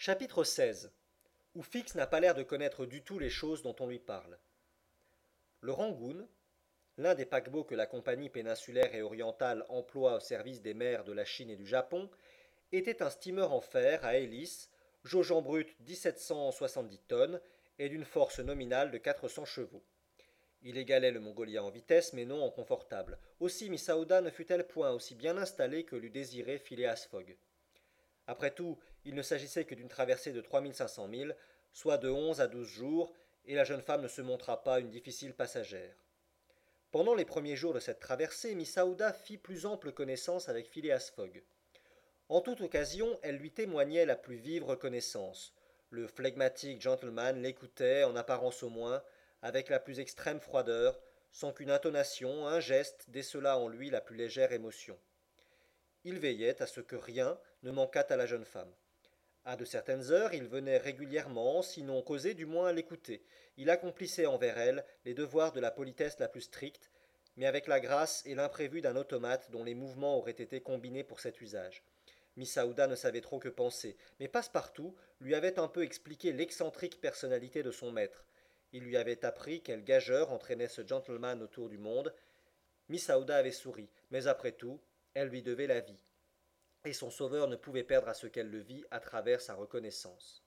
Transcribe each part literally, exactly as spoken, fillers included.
Chapitre seize, où Fix n'a pas l'air de connaître du tout les choses dont on lui parle. Le Rangoon, l'un des paquebots que la Compagnie péninsulaire et orientale emploie au service des mers de la Chine et du Japon, était un steamer en fer à hélice, jaugeant brut mille sept cent soixante-dix tonnes et d'une force nominale de quatre cents chevaux. Il égalait le Mongolia en vitesse, mais non en confortable. Aussi Missaouda ne fut-elle point aussi bien installée que l'eût désiré Phileas Fogg. Après tout, il ne s'agissait que d'une traversée de trois mille cinq cents milles, soit de onze à douze jours, et la jeune femme ne se montra pas une difficile passagère. Pendant les premiers jours de cette traversée, Miss Aouda fit plus ample connaissance avec Phileas Fogg. En toute occasion, elle lui témoignait la plus vive reconnaissance. Le flegmatique gentleman l'écoutait, en apparence au moins, avec la plus extrême froideur, sans qu'une intonation, un geste décelât en lui la plus légère émotion. Il veillait à ce que rien ne manquât à la jeune femme. À de certaines heures, il venait régulièrement, sinon causer, du moins l'écouter. Il accomplissait envers elle les devoirs de la politesse la plus stricte, mais avec la grâce et l'imprévu d'un automate dont les mouvements auraient été combinés pour cet usage. Miss Aouda ne savait trop que penser, mais Passepartout lui avait un peu expliqué l'excentrique personnalité de son maître. Il lui avait appris quel gageur entraînait ce gentleman autour du monde. Miss Aouda avait souri, mais après tout, elle lui devait la vie, et son sauveur ne pouvait perdre à ce qu'elle le vît à travers sa reconnaissance.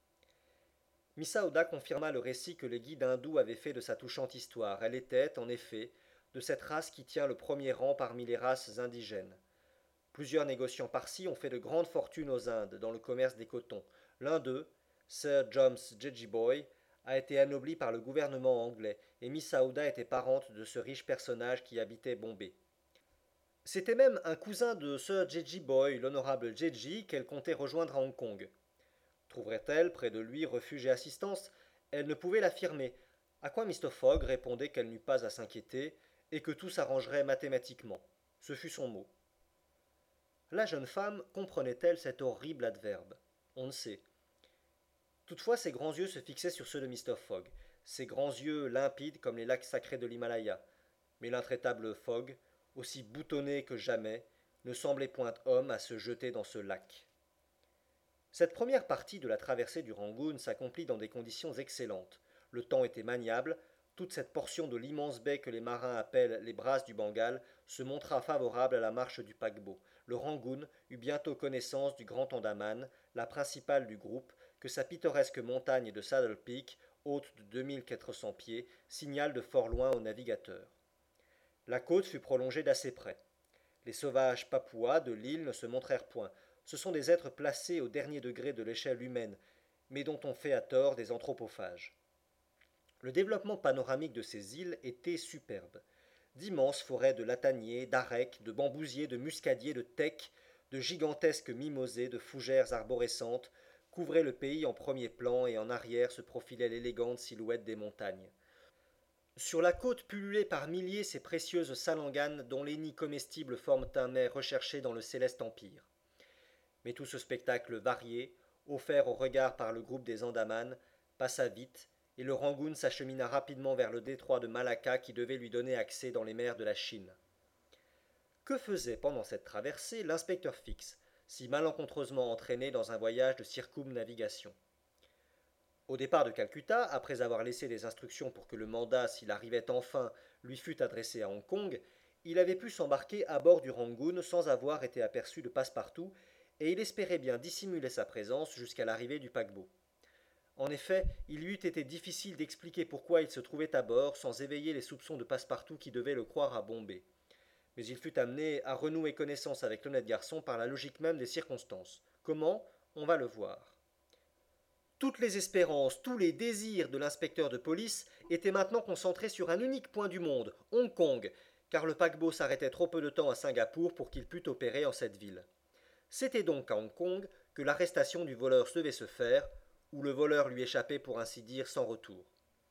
Miss Aouda confirma le récit que les guides hindous avaient fait de sa touchante histoire. Elle était, en effet, de cette race qui tient le premier rang parmi les races indigènes. Plusieurs négociants parsis ont fait de grandes fortunes aux Indes dans le commerce des cotons. L'un d'eux, Sir James Jejeeboy, a été anobli par le gouvernement anglais, et Miss Aouda était parente de ce riche personnage qui habitait Bombay. C'était même un cousin de Sir Jejeeboy, l'honorable Jeji, qu'elle comptait rejoindre à Hong Kong. Trouverait-elle près de lui refuge et assistance? Elle ne pouvait l'affirmer, à quoi Mr Fogg répondait qu'elle n'eût pas à s'inquiéter, et que tout s'arrangerait mathématiquement. Ce fut son mot. La jeune femme comprenait-elle cet horrible adverbe? On ne sait. Toutefois, ses grands yeux se fixaient sur ceux de Mr Fogg, ses grands yeux limpides comme les lacs sacrés de l'Himalaya. Mais l'intraitable Fogg, aussi boutonné que jamais, ne semblait point homme à se jeter dans ce lac. Cette première partie de la traversée du Rangoon s'accomplit dans des conditions excellentes. Le temps était maniable, toute cette portion de l'immense baie que les marins appellent les brasses du Bengale se montra favorable à la marche du paquebot. Le Rangoon eut bientôt connaissance du Grand Andaman, la principale du groupe, que sa pittoresque montagne de Saddle Peak, haute de deux mille quatre cents pieds, signale de fort loin aux navigateurs. La côte fut prolongée d'assez près. Les sauvages papouas de l'île ne se montrèrent point. Ce sont des êtres placés au dernier degré de l'échelle humaine, mais dont on fait à tort des anthropophages. Le développement panoramique de ces îles était superbe. D'immenses forêts de lataniers, d'arecs, de bambousiers, de muscadiers, de tecs, de gigantesques mimosées, de fougères arborescentes couvraient le pays en premier plan, et en arrière se profilait l'élégante silhouette des montagnes. Sur la côte pullulaient par milliers ces précieuses salanganes dont les nids comestibles forment un mets recherché dans le céleste empire. Mais tout ce spectacle varié, offert au regard par le groupe des Andaman, passa vite, et le Rangoon s'achemina rapidement vers le détroit de Malacca qui devait lui donner accès dans les mers de la Chine. Que faisait pendant cette traversée l'inspecteur Fix, si malencontreusement entraîné dans un voyage de circumnavigation? Au départ de Calcutta, après avoir laissé des instructions pour que le mandat, s'il arrivait enfin, lui fût adressé à Hong Kong, il avait pu s'embarquer à bord du Rangoon sans avoir été aperçu de Passepartout, et il espérait bien dissimuler sa présence jusqu'à l'arrivée du paquebot. En effet, il lui eût été difficile d'expliquer pourquoi il se trouvait à bord sans éveiller les soupçons de Passepartout qui devait le croire à Bombay. Mais il fut amené à renouer connaissance avec l'honnête garçon par la logique même des circonstances. Comment? On va le voir. Toutes les espérances, tous les désirs de l'inspecteur de police étaient maintenant concentrés sur un unique point du monde, Hong Kong, car le paquebot s'arrêtait trop peu de temps à Singapour pour qu'il pût opérer en cette ville. C'était donc à Hong Kong que l'arrestation du voleur devait se faire, où le voleur lui échappait pour ainsi dire sans retour.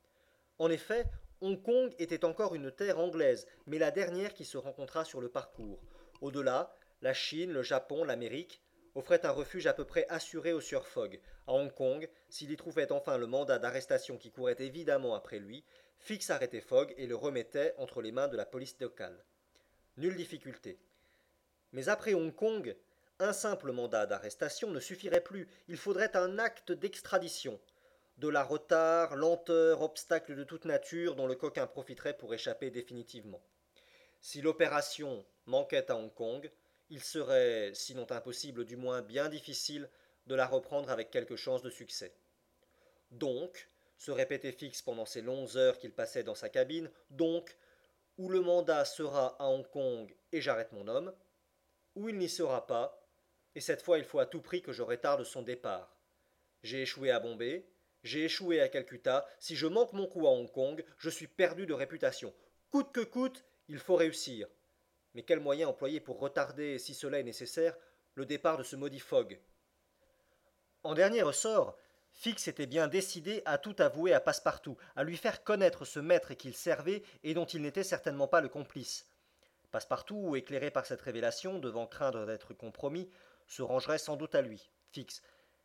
En effet, Hong Kong était encore une terre anglaise, mais la dernière qui se rencontra sur le parcours. Au-delà, la Chine, le Japon, l'Amérique offraient un refuge à peu près assuré au sieur Fogg. À Hong Kong, s'il y trouvait enfin le mandat d'arrestation qui courait évidemment après lui, Fix arrêtait Fogg et le remettait entre les mains de la police locale. Nulle difficulté. Mais après Hong Kong, Un simple mandat d'arrestation ne suffirait plus, il faudrait un acte d'extradition. De la retard, lenteur, obstacle de toute nature dont le coquin profiterait pour échapper définitivement. Si l'opération manquait à Hong Kong, il serait, sinon impossible, du moins bien difficile de la reprendre avec quelque chance de succès. Donc, se répétait Fix pendant ces longues heures qu'il passait dans sa cabine, donc, ou le mandat sera à Hong Kong et j'arrête mon homme, ou il n'y sera pas, et cette fois il faut à tout prix que je retarde son départ. J'ai échoué à Bombay, j'ai échoué à Calcutta, si je manque mon coup à Hong Kong, je suis perdu de réputation. Coûte que coûte, il faut réussir. Mais quel moyen employer pour retarder, si cela est nécessaire, le départ de ce maudit Fogg? En dernier ressort, Fix était bien décidé à tout avouer à Passepartout, à lui faire connaître ce maître qu'il servait et dont il n'était certainement pas le complice. Passepartout, éclairé par cette révélation, devant craindre d'être compromis, se rangerait sans doute à lui, Fix.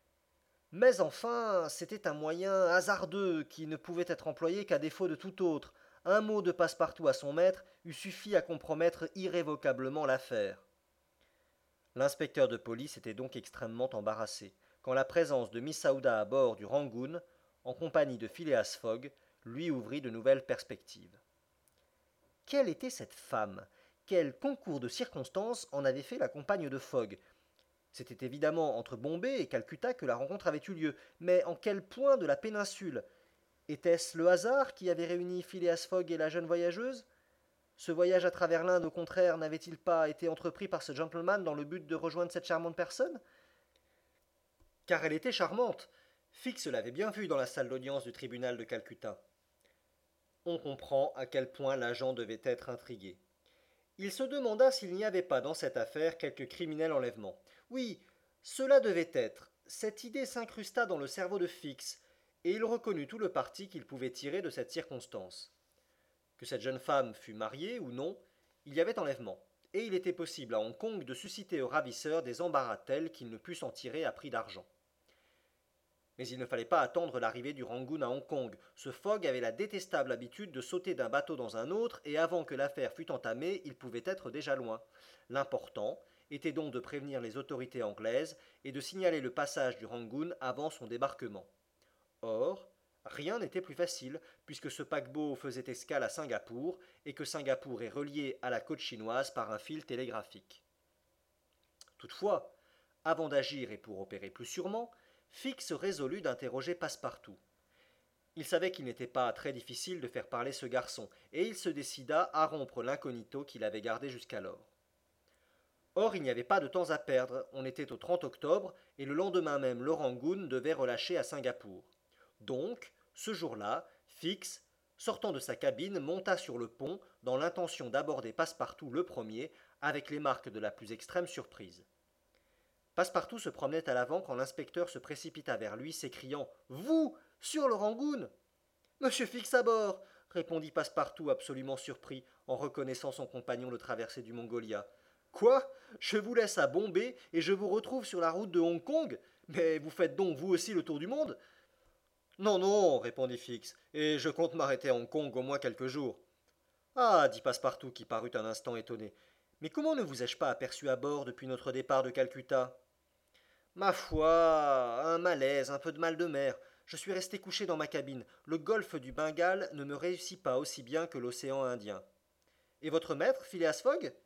Mais enfin, c'était un moyen hasardeux qui ne pouvait être employé qu'à défaut de tout autre. Un mot de Passepartout à son maître eût suffi à compromettre irrévocablement l'affaire. L'inspecteur de police était donc extrêmement embarrassé, quand la présence de Miss Aouda à bord du Rangoon, en compagnie de Phileas Fogg, lui ouvrit de nouvelles perspectives. Quelle était cette femme? Quel concours de circonstances en avait fait la compagne de Fogg? C'était évidemment entre Bombay et Calcutta que la rencontre avait eu lieu, mais en quel point de la péninsule? Était-ce le hasard qui avait réuni Phileas Fogg et la jeune voyageuse? Ce voyage à travers l'Inde, au contraire, n'avait-il pas été entrepris par ce gentleman dans le but de rejoindre cette charmante personne? Car elle était charmante. Fix l'avait bien vue dans la salle d'audience du tribunal de Calcutta. On comprend à quel point l'agent devait être intrigué. Il se demanda s'il n'y avait pas dans cette affaire quelque criminel enlèvement. Oui, cela devait être. Cette idée s'incrusta dans le cerveau de Fix, et il reconnut tout le parti qu'il pouvait tirer de cette circonstance. Que cette jeune femme fût mariée ou non, il y avait enlèvement, et il était possible à Hong Kong de susciter au ravisseur des embarras tels qu'il ne put s'en tirer à prix d'argent. Mais il ne fallait pas attendre l'arrivée du Rangoon à Hong Kong. Ce Fogg avait la détestable habitude de sauter d'un bateau dans un autre, et avant que l'affaire fût entamée, il pouvait être déjà loin. L'important était donc de prévenir les autorités anglaises et de signaler le passage du Rangoon avant son débarquement. Or, rien n'était plus facile, puisque ce paquebot faisait escale à Singapour, et que Singapour est relié à la côte chinoise par un fil télégraphique. Toutefois, avant d'agir et pour opérer plus sûrement, Fix résolut d'interroger Passepartout. Il savait qu'il n'était pas très difficile de faire parler ce garçon, et il se décida à rompre l'incognito qu'il avait gardé jusqu'alors. Or, il n'y avait pas de temps à perdre, on était au trente octobre, et le lendemain même le Rangoon devait relâcher à Singapour. Donc, ce jour-là, Fix, sortant de sa cabine, monta sur le pont dans l'intention d'aborder Passepartout le premier, avec les marques de la plus extrême surprise. Passepartout se promenait à l'avant quand l'inspecteur se précipita vers lui, s'écriant « Vous, sur le Rangoon !»« Monsieur Fix à bord !» répondit Passepartout, absolument surpris, en reconnaissant son compagnon de traversée du Mongolia. « Quoi? Je vous laisse à Bombay et je vous retrouve sur la route de Hong Kong? Mais vous faites donc vous aussi le tour du monde ?»« Non, non, répondit Fix, et je compte m'arrêter à Hong Kong au moins quelques jours. »« Ah, dit Passepartout, qui parut un instant étonné. Mais comment ne vous ai-je pas aperçu à bord depuis notre départ de Calcutta? Ma foi, un malaise, un peu de mal de mer. Je suis resté couché dans ma cabine. Le golfe du Bengale ne me réussit pas aussi bien que l'océan Indien. Et votre maître, Phileas Fogg?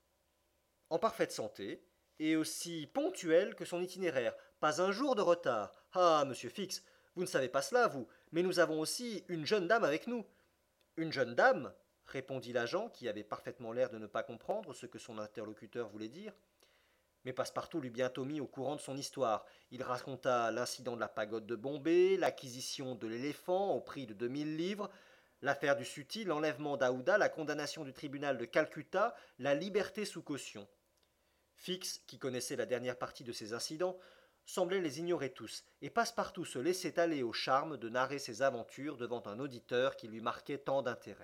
En parfaite santé, et aussi ponctuel que son itinéraire. Pas un jour de retard. Ah, monsieur Fix, vous ne savez pas cela, vous, mais nous avons aussi une jeune dame avec nous. Une jeune dame? Répondit l'agent, qui avait parfaitement l'air de ne pas comprendre ce que son interlocuteur voulait dire. Mais Passepartout l'eut bientôt mis au courant de son histoire. Il raconta l'incident de la pagode de Bombay, l'acquisition de l'éléphant au prix de deux mille livres, l'affaire du Sutty, l'enlèvement d'Aouda, la condamnation du tribunal de Calcutta, la liberté sous caution. Fix, qui connaissait la dernière partie de ces incidents, semblait les ignorer tous, et Passepartout se laissait aller au charme de narrer ses aventures devant un auditeur qui lui marquait tant d'intérêt.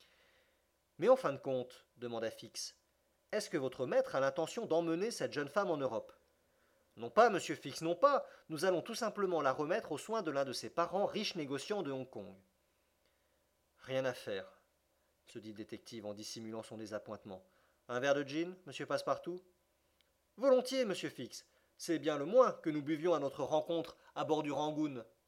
Mais en fin de compte, demanda Fix, est-ce que votre maître a l'intention d'emmener cette jeune femme en Europe? Non pas, monsieur Fix, non pas. Nous allons tout simplement la remettre aux soins de l'un de ses parents, riches négociants de Hong Kong. Rien à faire, se dit le détective en dissimulant son désappointement. Un verre de gin, monsieur Passepartout? Volontiers, monsieur Fix. C'est bien le moins que nous buvions à notre rencontre à bord du Rangoon.